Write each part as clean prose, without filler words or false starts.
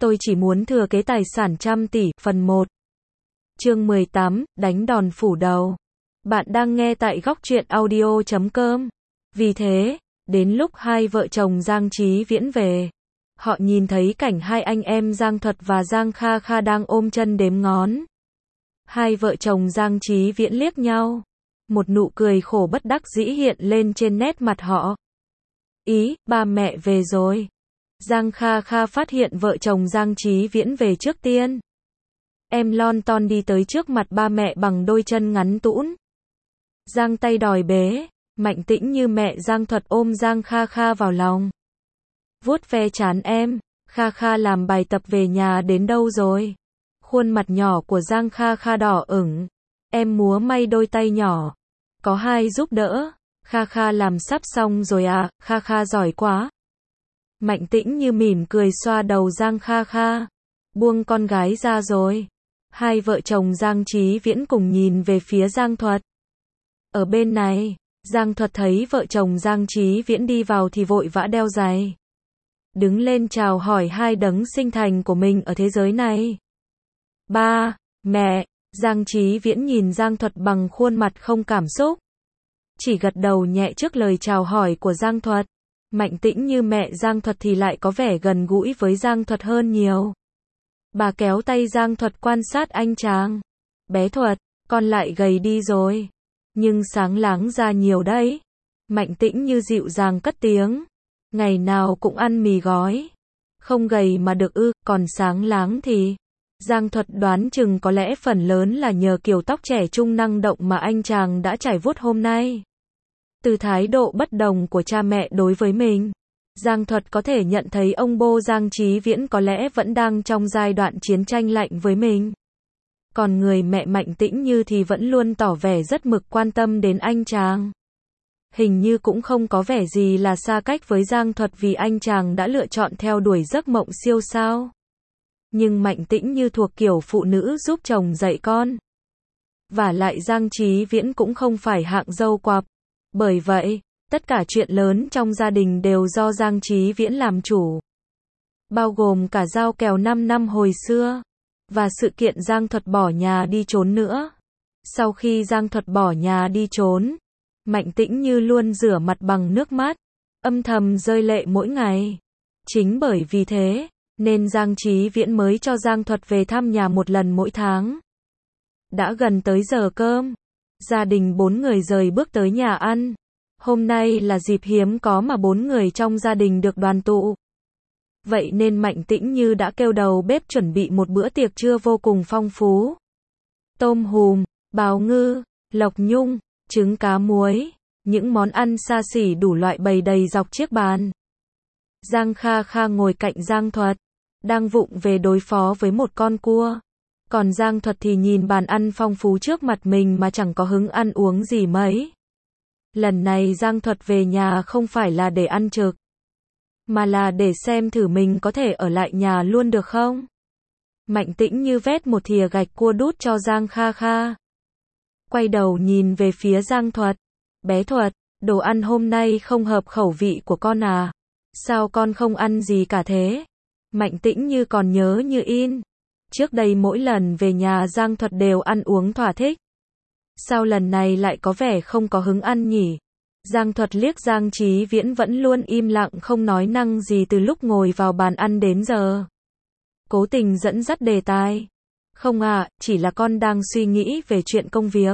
Tôi chỉ muốn thừa kế tài sản trăm tỷ, phần 1. Chương 18, đánh đòn phủ đầu. Bạn đang nghe tại góc truyện audio.com. Vì thế, đến lúc hai vợ chồng Giang Chí Viễn về, họ nhìn thấy cảnh hai anh em Giang Thuật và Giang Kha Kha đang ôm chân đếm ngón. Hai vợ chồng Giang Chí Viễn liếc nhau. Một nụ cười khổ bất đắc dĩ hiện lên trên nét mặt họ. Ý, ba mẹ về rồi. Giang Kha Kha phát hiện vợ chồng Giang Chí Viễn về trước tiên. Em lon ton đi tới trước mặt ba mẹ bằng đôi chân ngắn tũn. Giang tay đòi bế, Mạnh Tĩnh như mẹ Giang Thuật ôm Giang Kha Kha vào lòng. Vuốt ve trán em, Kha Kha làm bài tập về nhà đến đâu rồi? Khuôn mặt nhỏ của Giang Kha Kha đỏ ửng. Em múa may đôi tay nhỏ. Có hai giúp đỡ. Kha Kha làm sắp xong rồi à, Kha Kha giỏi quá. Mạnh Tĩnh như mỉm cười xoa đầu Giang Kha Kha. Buông con gái ra rồi. Hai vợ chồng Giang Chí Viễn cùng nhìn về phía Giang Thuật. Ở bên này, Giang Thuật thấy vợ chồng Giang Chí Viễn đi vào thì vội vã đeo giày. Đứng lên chào hỏi hai đấng sinh thành của mình ở thế giới này. Ba, mẹ, Giang Chí Viễn nhìn Giang Thuật bằng khuôn mặt không cảm xúc. Chỉ gật đầu nhẹ trước lời chào hỏi của Giang Thuật. Mạnh Tĩnh như mẹ Giang Thuật thì lại có vẻ gần gũi với Giang Thuật hơn nhiều. Bà kéo tay Giang Thuật quan sát anh chàng. Bé Thuật, con lại gầy đi rồi. Nhưng sáng láng ra nhiều đấy. Mạnh Tĩnh như dịu dàng cất tiếng. Ngày nào cũng ăn mì gói. Không gầy mà được ư, còn sáng láng thì... Giang Thuật đoán chừng có lẽ phần lớn là nhờ kiểu tóc trẻ trung năng động mà anh chàng đã trải vuốt hôm nay. Từ thái độ bất đồng của cha mẹ đối với mình, Giang Thuật có thể nhận thấy ông bố Giang Chí Viễn có lẽ vẫn đang trong giai đoạn chiến tranh lạnh với mình. Còn người mẹ Mạnh Tĩnh như thì vẫn luôn tỏ vẻ rất mực quan tâm đến anh chàng. Hình như cũng không có vẻ gì là xa cách với Giang Thuật vì anh chàng đã lựa chọn theo đuổi giấc mộng siêu sao. Nhưng Mạnh Tĩnh như thuộc kiểu phụ nữ giúp chồng dạy con. Vả lại Giang Chí Viễn cũng không phải hạng dâu quặp. Bởi vậy, tất cả chuyện lớn trong gia đình đều do Giang Chí Viễn làm chủ. Bao gồm cả giao kèo 5 năm hồi xưa. Và sự kiện Giang Thuật bỏ nhà đi trốn nữa. Sau khi Giang Thuật bỏ nhà đi trốn, Mạnh Tĩnh như luôn rửa mặt bằng nước mắt, âm thầm rơi lệ mỗi ngày. Chính bởi vì thế, nên Giang Chí Viễn mới cho Giang Thuật về thăm nhà một lần mỗi tháng. Đã gần tới giờ cơm. Gia đình 4 người rời bước tới nhà ăn. Hôm nay là dịp hiếm có mà 4 người trong gia đình được đoàn tụ. Vậy nên Mạnh Tĩnh như đã kêu đầu bếp chuẩn bị một bữa tiệc trưa vô cùng phong phú. Tôm hùm, bào ngư, lộc nhung, trứng cá muối, những món ăn xa xỉ đủ loại bày đầy dọc chiếc bàn. Giang Kha Kha ngồi cạnh Giang Thuật, đang vụng về đối phó với một con cua. Còn Giang Thuật thì nhìn bàn ăn phong phú trước mặt mình mà chẳng có hứng ăn uống gì mấy. Lần này Giang Thuật về nhà không phải là để ăn trực, mà là để xem thử mình có thể ở lại nhà luôn được không. Mạnh Tĩnh như vét một thìa gạch cua đút cho Giang Kha Kha. Quay đầu nhìn về phía Giang Thuật. Bé Thuật, đồ ăn hôm nay không hợp khẩu vị của con à? Sao con không ăn gì cả thế? Mạnh Tĩnh như còn nhớ như in. Trước đây mỗi lần về nhà Giang Thuật đều ăn uống thỏa thích. Sao lần này lại có vẻ không có hứng ăn nhỉ? Giang Thuật liếc Giang Chí Viễn vẫn luôn im lặng không nói năng gì từ lúc ngồi vào bàn ăn đến giờ. Cố tình dẫn dắt đề tài. Không à, chỉ là con đang suy nghĩ về chuyện công việc.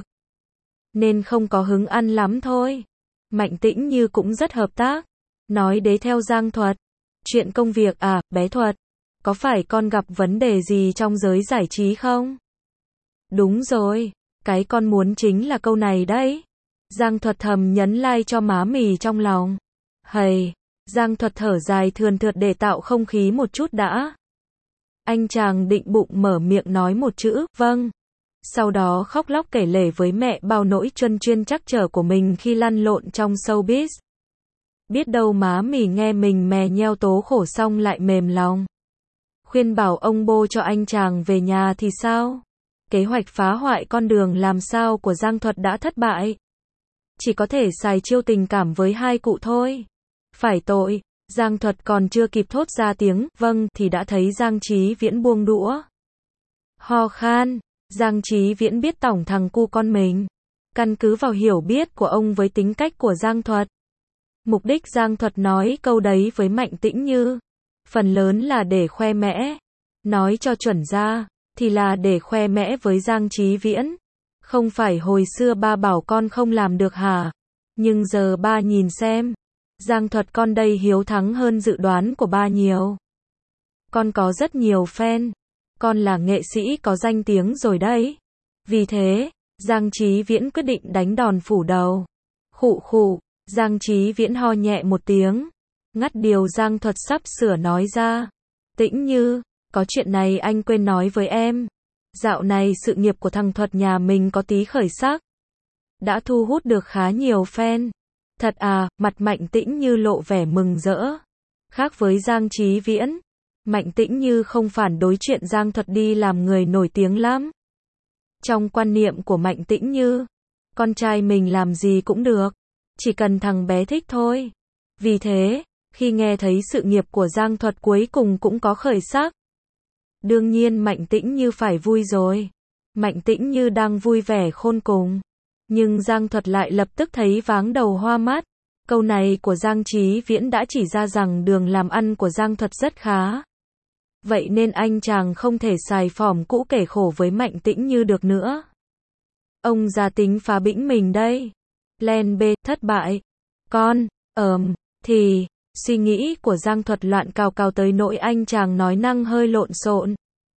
Nên không có hứng ăn lắm thôi. Mạnh Tĩnh như cũng rất hợp tác. Nói đế theo Giang Thuật. Chuyện công việc à, bé Thuật. Có phải con gặp vấn đề gì trong giới giải trí không? Đúng rồi, cái con muốn chính là câu này đấy. Giang Thuật thầm nhấn like cho má mì trong lòng. Hầy, Giang Thuật thở dài thườn thượt để tạo không khí một chút đã. Anh chàng định bụng mở miệng nói một chữ, vâng. Sau đó khóc lóc kể lể với mẹ bao nỗi truân chuyên trắc trở của mình khi lăn lộn trong showbiz. Biết đâu má mì nghe mình mè nheo tố khổ xong lại mềm lòng. Khuyên bảo ông bô cho anh chàng về nhà thì sao? Kế hoạch phá hoại con đường làm sao của Giang Thuật đã thất bại. Chỉ có thể xài chiêu tình cảm với hai cụ thôi. Phải tội, Giang Thuật còn chưa kịp thốt ra tiếng vâng thì đã thấy Giang Chí Viễn buông đũa. Ho khan, Giang Chí Viễn biết tỏng thằng cu con mình. Căn cứ vào hiểu biết của ông với tính cách của Giang Thuật. Mục đích Giang Thuật nói câu đấy với Mạnh Tĩnh Như, phần lớn là để khoe mẽ. Nói cho chuẩn ra, thì là để khoe mẽ với Giang Chí Viễn. Không phải hồi xưa ba bảo con không làm được hả? Nhưng giờ ba nhìn xem. Giang Thuật con đây hiếu thắng hơn dự đoán của ba nhiều. Con có rất nhiều fan. Con là nghệ sĩ có danh tiếng rồi đấy. Vì thế, Giang Chí Viễn quyết định đánh đòn phủ đầu. Khụ khụ, Giang Chí Viễn ho nhẹ một tiếng. Ngắt điều Giang Thuật sắp sửa nói ra. Tĩnh Như, có chuyện này anh quên nói với em. Dạo này sự nghiệp của thằng Thuật nhà mình có tí khởi sắc. Đã thu hút được khá nhiều fan. Thật à, mặt Mạnh Tĩnh Như lộ vẻ mừng rỡ. Khác với Giang Chí Viễn, Mạnh Tĩnh Như không phản đối chuyện Giang Thuật đi làm người nổi tiếng lắm. Trong quan niệm của Mạnh Tĩnh Như, con trai mình làm gì cũng được, chỉ cần thằng bé thích thôi. Vì thế, khi nghe thấy sự nghiệp của Giang Thuật cuối cùng cũng có khởi sắc, đương nhiên Mạnh Tĩnh Như phải vui rồi. Mạnh Tĩnh Như đang vui vẻ khôn cùng. Nhưng Giang Thuật lại lập tức thấy váng đầu hoa mắt. Câu này của Giang Chí Viễn đã chỉ ra rằng đường làm ăn của Giang Thuật rất khá. Vậy nên anh chàng không thể xài phỏm cũ kể khổ với Mạnh Tĩnh Như được nữa. Ông già tính phá bĩnh mình đây. Plan B, thất bại. Con, thì, suy nghĩ của Giang Thuật loạn cào cào tới nỗi anh chàng nói năng hơi lộn xộn.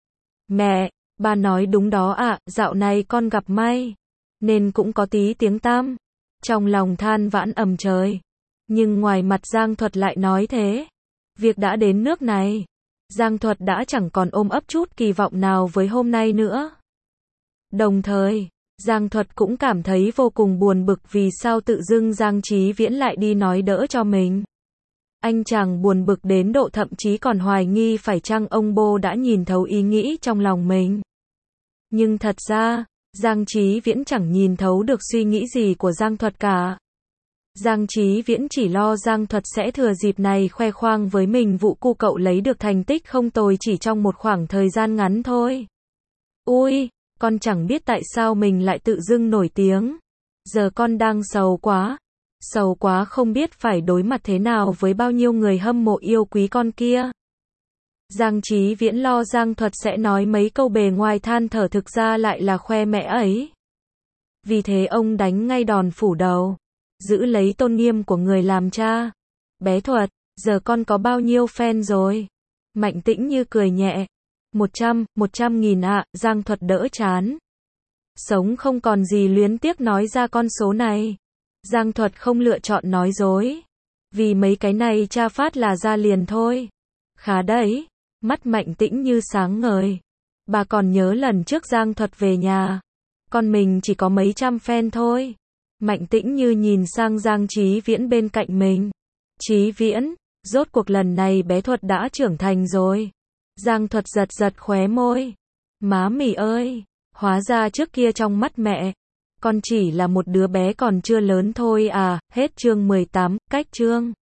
Mẹ, ba nói đúng đó ạ, dạo này con gặp may. Nên cũng có tí tiếng tăm. Trong lòng than vãn ầm trời. Nhưng ngoài mặt Giang Thuật lại nói thế. Việc đã đến nước này, Giang Thuật đã chẳng còn ôm ấp chút kỳ vọng nào với hôm nay nữa. Đồng thời, Giang Thuật cũng cảm thấy vô cùng buồn bực vì sao tự dưng Giang Chí Viễn lại đi nói đỡ cho mình. Anh chàng buồn bực đến độ thậm chí còn hoài nghi phải chăng ông bô đã nhìn thấu ý nghĩ trong lòng mình. Nhưng thật ra, Giang Chí Viễn chẳng nhìn thấu được suy nghĩ gì của Giang Thuật cả. Giang Chí Viễn chỉ lo Giang Thuật sẽ thừa dịp này khoe khoang với mình vụ cu cậu lấy được thành tích không tồi chỉ trong một khoảng thời gian ngắn thôi. Ui, con chẳng biết tại sao mình lại tự dưng nổi tiếng. Giờ con đang sầu quá không biết phải đối mặt thế nào với bao nhiêu người hâm mộ yêu quý con kia. Giang Chí Viễn lo Giang Thuật sẽ nói mấy câu bề ngoài than thở thực ra lại là khoe mẽ ấy. Vì thế ông đánh ngay đòn phủ đầu. Giữ lấy tôn nghiêm của người làm cha. Bé Thuật, giờ con có bao nhiêu fan rồi? Mạnh Tĩnh Như cười nhẹ. 100.000 ạ, Giang Thuật đỡ chán. Sống không còn gì luyến tiếc nói ra con số này. Giang Thuật không lựa chọn nói dối. Vì mấy cái này cha phát là ra liền thôi. Khá đấy. Mắt Mạnh Tĩnh Như sáng ngời. Bà còn nhớ lần trước Giang Thuật về nhà. Con mình chỉ có mấy trăm fan thôi. Mạnh Tĩnh Như nhìn sang Giang Chí Viễn bên cạnh mình. Chí Viễn, rốt cuộc lần này bé Thuật đã trưởng thành rồi. Giang Thuật giật khóe môi. Má mì ơi, hóa ra trước kia trong mắt mẹ, con chỉ là một đứa bé còn chưa lớn thôi à. Hết chương 18, cách chương.